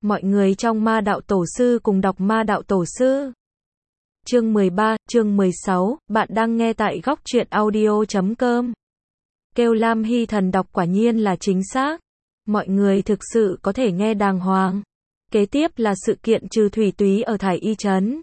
Mọi người trong Ma Đạo Tổ Sư cùng đọc Ma Đạo Tổ Sư. Chương 13, chương 16, bạn đang nghe tại góc truyện audio.com. Kêu Lam Hy Thần đọc quả nhiên là chính xác. Mọi người thực sự có thể nghe đàng hoàng. Kế tiếp là sự kiện trừ thủy túy ở Thải Y Trấn.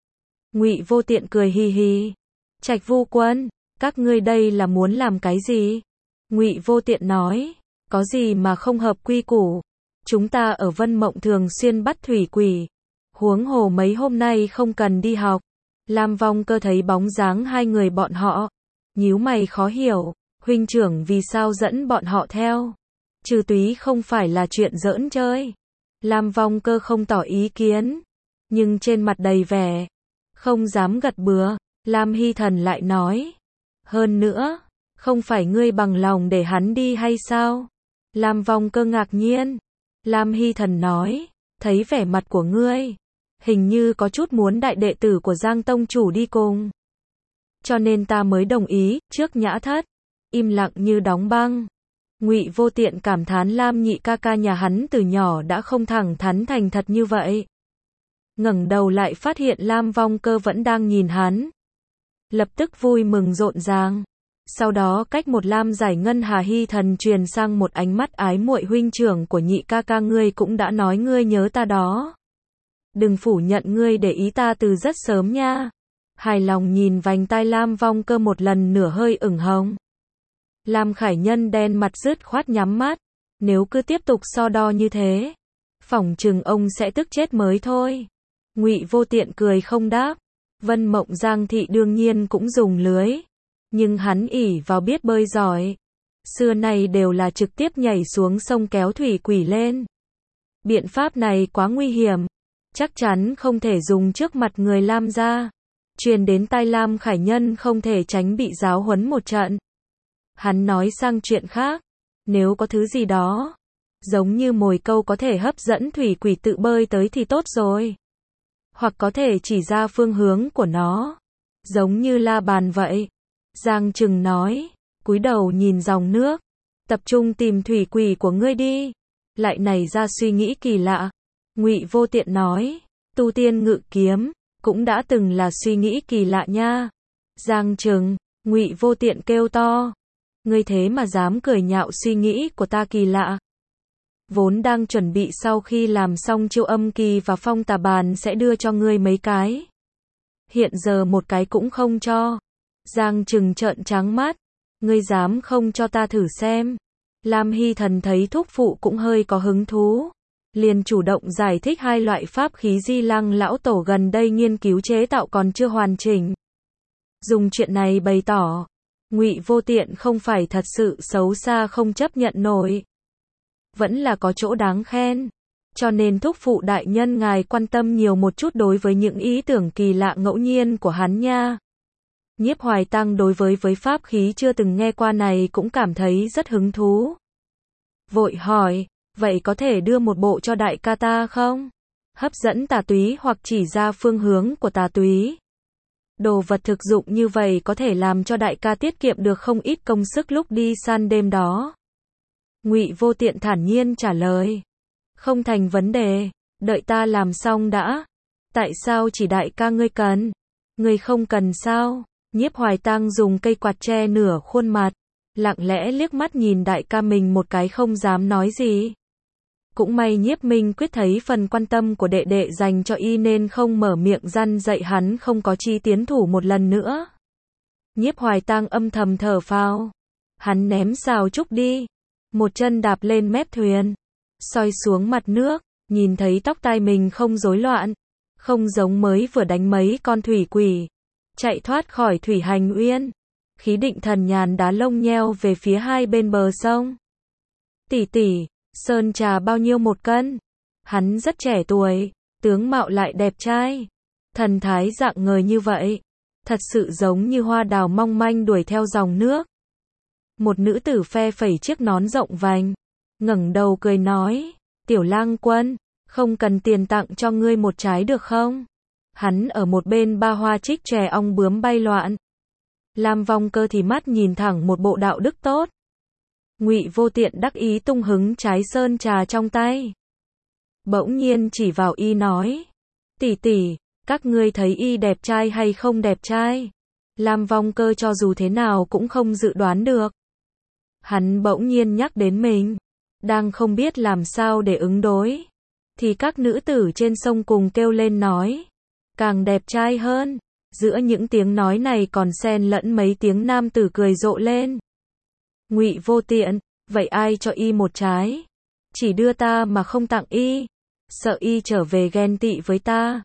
Ngụy Vô Tiện cười hì hì. Trạch Vu Quân, các ngươi đây là muốn làm cái gì? Ngụy Vô Tiện nói, có gì mà không hợp quy củ. Chúng ta ở Vân Mộng thường xuyên bắt thủy quỷ. Huống hồ mấy hôm nay không cần đi học. Lam Vong Cơ thấy bóng dáng hai người bọn họ. Nhíu mày khó hiểu, huynh trưởng vì sao dẫn bọn họ theo? Trừ túy không phải là chuyện giỡn chơi. Lam Vong Cơ không tỏ ý kiến. Nhưng trên mặt đầy vẻ. Không dám gật bừa. Lam Hy Thần lại nói. Hơn nữa, không phải ngươi bằng lòng để hắn đi hay sao? Lam Vong Cơ ngạc nhiên. Lam Hy Thần nói, thấy vẻ mặt của ngươi, hình như có chút muốn đại đệ tử của Giang Tông Chủ đi cùng. Cho nên ta mới đồng ý, trước Nhã Thất, im lặng như đóng băng. Ngụy Vô Tiện cảm thán Lam nhị ca ca nhà hắn từ nhỏ đã không thẳng thắn thành thật như vậy. Ngẩng đầu lại phát hiện Lam Vong Cơ vẫn đang nhìn hắn. Lập tức vui mừng rộn ràng. Sau đó cách một lam giải ngân Hà Hy Thần truyền sang một ánh mắt ái muội, huynh trưởng của nhị ca ca ngươi cũng đã nói ngươi nhớ ta đó. Đừng phủ nhận ngươi để ý ta từ rất sớm nha. Hài lòng nhìn vành tai Lam Vong Cơ một lần nửa hơi ửng hồng. Lam Khải Nhân đen mặt dứt khoát nhắm mắt. Nếu cứ tiếp tục so đo như thế, phỏng chừng ông sẽ tức chết mới thôi. Ngụy Vô Tiện cười không đáp. Vân Mộng Giang thị đương nhiên cũng dùng lưới. Nhưng hắn ỷ vào biết bơi giỏi. Xưa nay đều là trực tiếp nhảy xuống sông kéo thủy quỷ lên. Biện pháp này quá nguy hiểm. Chắc chắn không thể dùng trước mặt người Lam gia. Truyền đến tai Lam Khải Nhân không thể tránh bị giáo huấn một trận. Hắn nói sang chuyện khác. Nếu có thứ gì đó, giống như mồi câu có thể hấp dẫn thủy quỷ tự bơi tới thì tốt rồi. Hoặc có thể chỉ ra phương hướng của nó. Giống như la bàn vậy. Giang Trừng nói, cúi đầu nhìn dòng nước, tập trung tìm thủy quỷ của ngươi đi. Lại nảy ra suy nghĩ kỳ lạ. Ngụy Vô Tiện nói, tu tiên ngự kiếm, cũng đã từng là suy nghĩ kỳ lạ nha. Giang Trừng, Ngụy Vô Tiện kêu to, ngươi thế mà dám cười nhạo suy nghĩ của ta kỳ lạ. Vốn đang chuẩn bị sau khi làm xong chiêu âm kỳ và phong tà bàn sẽ đưa cho ngươi mấy cái. Hiện giờ một cái cũng không cho. Giang Trừng trợn trắng mắt. Ngươi dám không cho ta thử xem. Lam Hy Thần thấy thúc phụ cũng hơi có hứng thú. Liền chủ động giải thích hai loại pháp khí Di Lăng lão tổ gần đây nghiên cứu chế tạo còn chưa hoàn chỉnh. Dùng chuyện này bày tỏ. Ngụy Vô Tiện không phải thật sự xấu xa không chấp nhận nổi. Vẫn là có chỗ đáng khen. Cho nên thúc phụ đại nhân ngài quan tâm nhiều một chút đối với những ý tưởng kỳ lạ ngẫu nhiên của hắn nha. Nhiếp Hoài Tăng đối với pháp khí chưa từng nghe qua này cũng cảm thấy rất hứng thú. Vội hỏi, vậy có thể đưa một bộ cho đại ca ta không? Hấp dẫn tà túy hoặc chỉ ra phương hướng của tà túy. Đồ vật thực dụng như vậy có thể làm cho đại ca tiết kiệm được không ít công sức lúc đi săn đêm đó. Ngụy Vô Tiện thản nhiên trả lời. Không thành vấn đề, đợi ta làm xong đã. Tại sao chỉ đại ca ngươi cần? Ngươi không cần sao? Nhiếp Hoài Tăng dùng cây quạt che nửa khuôn mặt, lặng lẽ liếc mắt nhìn đại ca mình một cái không dám nói gì. Cũng may Nhiếp Minh Quyết thấy phần quan tâm của đệ đệ dành cho y nên không mở miệng răn dạy hắn không có chi tiến thủ một lần nữa. Nhiếp Hoài Tăng âm thầm thở phào. Hắn ném sào trúc đi, một chân đạp lên mép thuyền, soi xuống mặt nước, nhìn thấy tóc tai mình không rối loạn, không giống mới vừa đánh mấy con thủy quỷ. Chạy thoát khỏi thủy hành uyên. Khí định thần nhàn đá lông nheo về phía hai bên bờ sông. Tỷ tỷ, sơn trà bao nhiêu một cân? Hắn rất trẻ tuổi, tướng mạo lại đẹp trai. Thần thái dạng ngời như vậy. Thật sự giống như hoa đào mong manh đuổi theo dòng nước. Một nữ tử phe phẩy chiếc nón rộng vành. Ngẩng đầu cười nói, Tiểu Lang Quân, không cần tiền tặng cho ngươi một trái được không? Hắn ở một bên ba hoa trích chè ong bướm bay loạn. Lam Vong Cơ thì mắt nhìn thẳng một bộ đạo đức tốt. Ngụy Vô Tiện đắc ý tung hứng trái sơn trà trong tay. bỗng nhiên chỉ vào y nói. Tỷ tỷ, các ngươi thấy y đẹp trai hay không đẹp trai? Lam Vong Cơ cho dù thế nào cũng không dự đoán được. Hắn bỗng nhiên nhắc đến mình, đang không biết làm sao để ứng đối. Thì các nữ tử trên sông cùng kêu lên nói. Càng đẹp trai hơn. Giữa những tiếng nói này còn xen lẫn mấy tiếng nam tử cười rộ lên. Ngụy Vô Tiện, vậy ai cho y một trái? Chỉ đưa ta mà không tặng y. Sợ y trở về ghen tị với ta.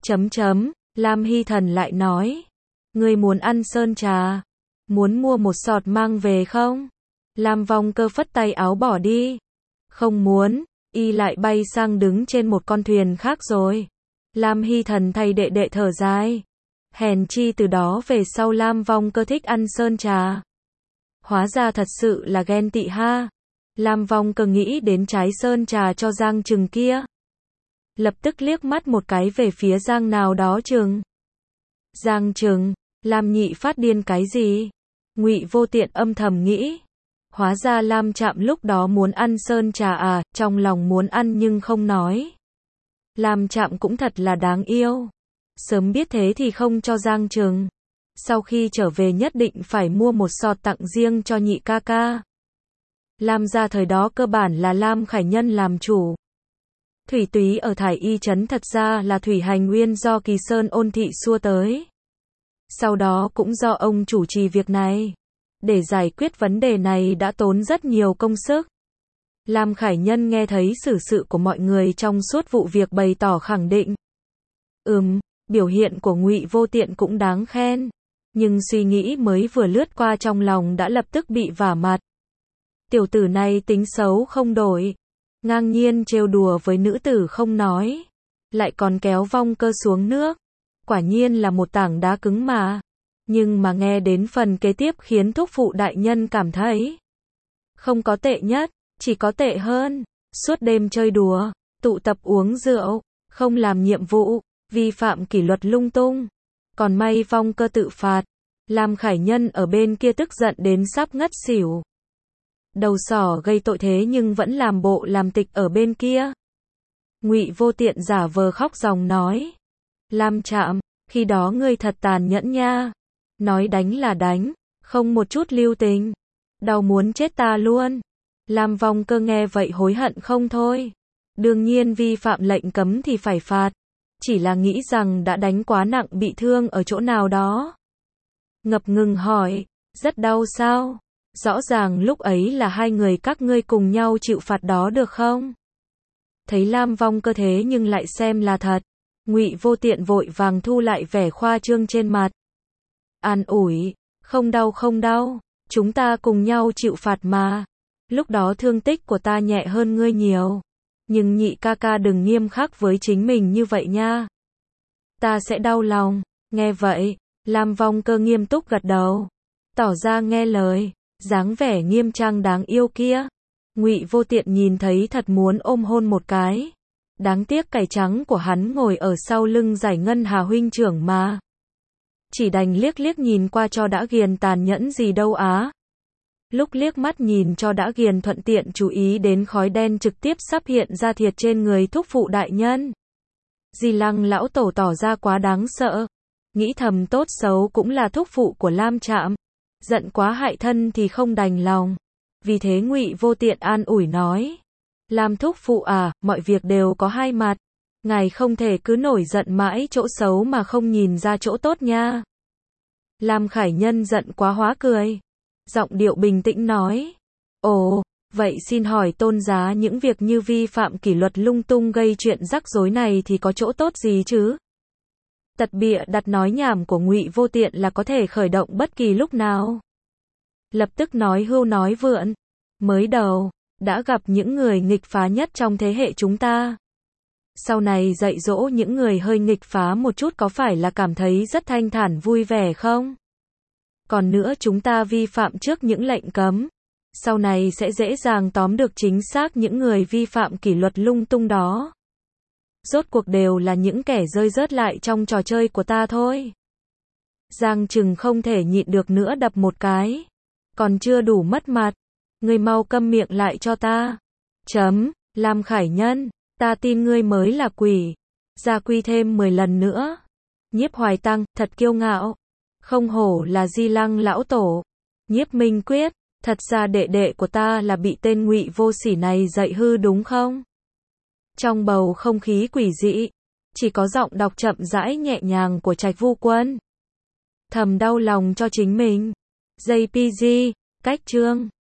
Lam Hy Thần lại nói. Ngươi muốn ăn sơn trà? Muốn mua một sọt mang về không? Lam Vong Cơ phất tay áo bỏ đi. Không muốn, y lại bay sang đứng trên một con thuyền khác rồi. Lam Hy Thần thay đệ đệ thở dài. Hèn chi từ đó về sau Lam Vong Cơ thích ăn sơn trà. Hóa ra thật sự là ghen tị ha. Lam Vong Cơ nghĩ đến trái sơn trà cho Giang Trừng kia. Lập tức liếc mắt một cái về phía Giang nào đó Trừng. Giang Trừng, Lam nhị phát điên cái gì? Ngụy Vô Tiện âm thầm nghĩ. Hóa ra Lam Trạm lúc đó muốn ăn sơn trà à, trong lòng muốn ăn nhưng không nói. Lam Trạm cũng thật là đáng yêu. Sớm biết thế thì không cho Giang Trừng. Sau khi trở về nhất định phải mua một sọt tặng riêng cho nhị ca ca. Lam gia thời đó cơ bản là Lam Khải Nhân làm chủ. Thủy túy ở Thải Y trấn thật ra là Thủy Hành Nguyên do Kỳ Sơn Ôn Thị xua tới. Sau đó cũng do ông chủ trì việc này. Để giải quyết vấn đề này đã tốn rất nhiều công sức. Lam Khải Nhân nghe thấy xử sự của mọi người trong suốt vụ việc bày tỏ khẳng định. Biểu hiện của Ngụy Vô Tiện cũng đáng khen. Nhưng suy nghĩ mới vừa lướt qua trong lòng đã lập tức bị vả mặt. Tiểu tử này tính xấu không đổi. Ngang nhiên trêu đùa với nữ tử không nói. Lại còn kéo Vong Cơ xuống nước. Quả nhiên là một tảng đá cứng mà. Nhưng mà nghe đến phần kế tiếp khiến thúc phụ đại nhân cảm thấy. Không có tệ nhất, chỉ có tệ hơn. Suốt đêm chơi đùa, tụ tập uống rượu, không làm nhiệm vụ, vi phạm kỷ luật lung tung. Còn may Vong Cơ tự phạt. Lam Khải Nhân ở bên kia tức giận đến sắp ngất xỉu. Đầu sỏ gây tội thế nhưng vẫn làm bộ làm tịch ở bên kia. Ngụy Vô Tiện giả vờ khóc ròng nói. Lam Trạm, khi đó ngươi thật tàn nhẫn nha. Nói đánh là đánh, không một chút lưu tình. Đau muốn chết ta luôn. Lam Vong Cơ nghe vậy hối hận không thôi. Đương nhiên vi phạm lệnh cấm thì phải phạt. Chỉ là nghĩ rằng đã đánh quá nặng bị thương ở chỗ nào đó. Ngập ngừng hỏi, rất đau sao? Rõ ràng lúc ấy là hai người các ngươi cùng nhau chịu phạt đó được không? Thấy Lam Vong Cơ thế nhưng lại xem là thật. Ngụy Vô Tiện vội vàng thu lại vẻ khoa trương trên mặt. An ủi, không đau, chúng ta cùng nhau chịu phạt mà. Lúc đó thương tích của ta nhẹ hơn ngươi nhiều. Nhưng nhị ca ca đừng nghiêm khắc với chính mình như vậy nha. Ta sẽ đau lòng. Nghe vậy, Lam Vong Cơ nghiêm túc gật đầu. Tỏ ra nghe lời, dáng vẻ nghiêm trang đáng yêu kia. Ngụy Vô Tiện nhìn thấy thật muốn ôm hôn một cái. Đáng tiếc cải trắng của hắn ngồi ở sau lưng Giải Ngân Hà huynh trưởng mà. Chỉ đành liếc liếc nhìn qua cho đã ghiền tàn nhẫn gì đâu á. Lúc liếc mắt nhìn cho đã ghiền thuận tiện chú ý đến khói đen trực tiếp sắp hiện ra thiệt trên người thúc phụ đại nhân. Di Lăng lão tổ tỏ ra quá đáng sợ. Nghĩ thầm tốt xấu cũng là thúc phụ của Lam Trạm. Giận quá hại thân thì không đành lòng. Vì thế Ngụy Vô Tiện an ủi nói. Lam thúc phụ à, mọi việc đều có hai mặt. Ngài không thể cứ nổi giận mãi chỗ xấu mà không nhìn ra chỗ tốt nha. Lam Khải Nhân giận quá hóa cười. Giọng điệu bình tĩnh nói. Ồ, vậy xin hỏi tôn giá những việc như vi phạm kỷ luật lung tung gây chuyện rắc rối này thì có chỗ tốt gì chứ? Tật bịa đặt nói nhảm của Ngụy Vô Tiện là có thể khởi động bất kỳ lúc nào. Lập tức nói hưu nói vượn. Mới đầu, đã gặp những người nghịch phá nhất trong thế hệ chúng ta. Sau này dạy dỗ những người hơi nghịch phá một chút có phải là cảm thấy rất thanh thản vui vẻ không? Còn nữa chúng ta vi phạm trước những lệnh cấm. Sau này sẽ dễ dàng tóm được chính xác những người vi phạm kỷ luật lung tung đó. Rốt cuộc đều là những kẻ rơi rớt lại trong trò chơi của ta thôi. Giang Trừng không thể nhịn được nữa đập một cái. Còn chưa đủ mất mặt. Ngươi mau câm miệng lại cho ta. Lam Khải Nhân, Ta tin ngươi mới là quỷ. Gia quy thêm 10 lần nữa. Nhiếp Hoài Tăng, thật kiêu ngạo. Không hổ là Di Lăng lão tổ. Nhiếp Minh Quyết, thật ra đệ đệ của ta là bị tên Ngụy vô sỉ này dạy hư đúng không? Trong bầu không khí quỷ dị, chỉ có giọng đọc chậm rãi nhẹ nhàng của Trạch Vu Quân. Thầm đau lòng cho chính mình. JPG, cách chương.